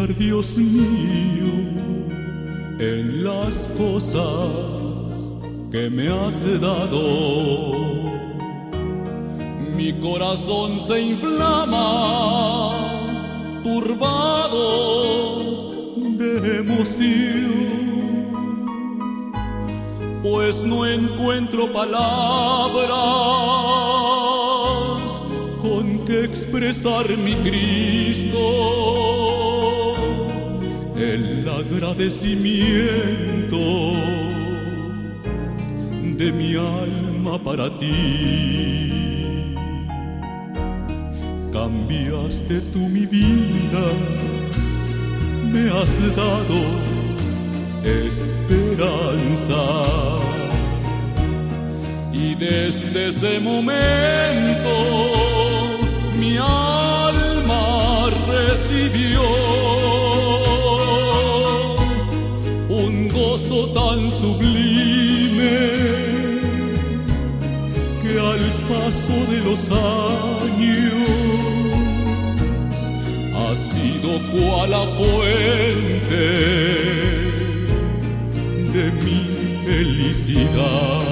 confiar, Dios mío, en las cosas que me has dado. Mi corazón se inflama, turbado de emoción, pues no encuentro palabras con que expresar mi Cristo, el agradecimiento de mi alma para ti. Cambiaste tú mi vida, me has dado esperanza, y desde ese momento mi alma recibió un gozo tan sublime que al paso de los años ha sido cual la fuente de mi felicidad.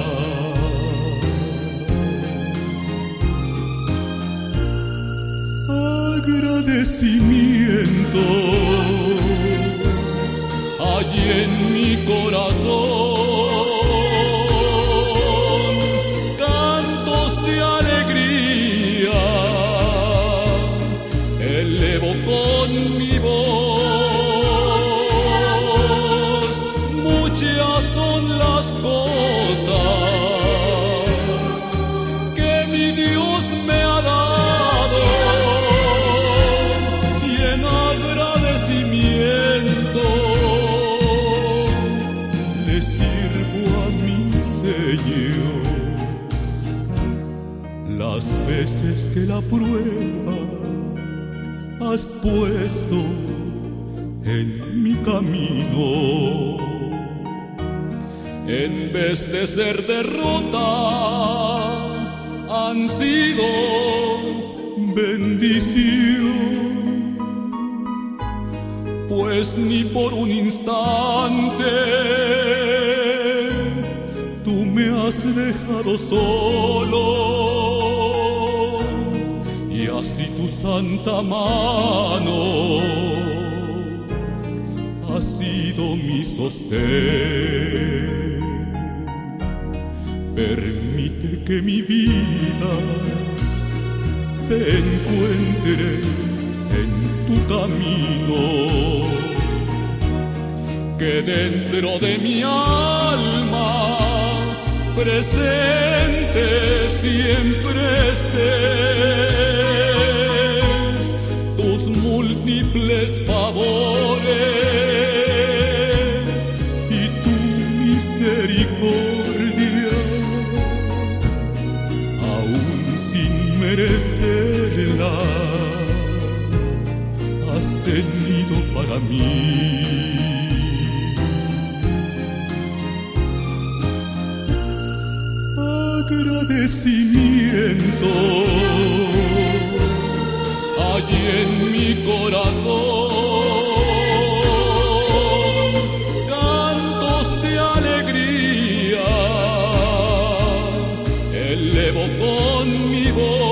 Agradecimiento hay en mi corazón, cantos de alegría elevo con mi voz. Muchas son las cosas que mi Dios me ha dado, y en agradecimiento le sirvo a mi Señor. Las veces que la prueba has puesto en mi camino, en vez de ser derrota, han sido bendición, pues ni por un instante tú me has dejado solo, y así tu santa mano ha sido mi sostén. Permite que mi vida se encuentre en tu camino, que dentro de mi alma presente siempre estés, tus múltiples favores y tu misericordia, aún sin merecerla, has tenido para mí. Agradecimiento hay en mi corazón, cantos de alegría elevo con mi voz.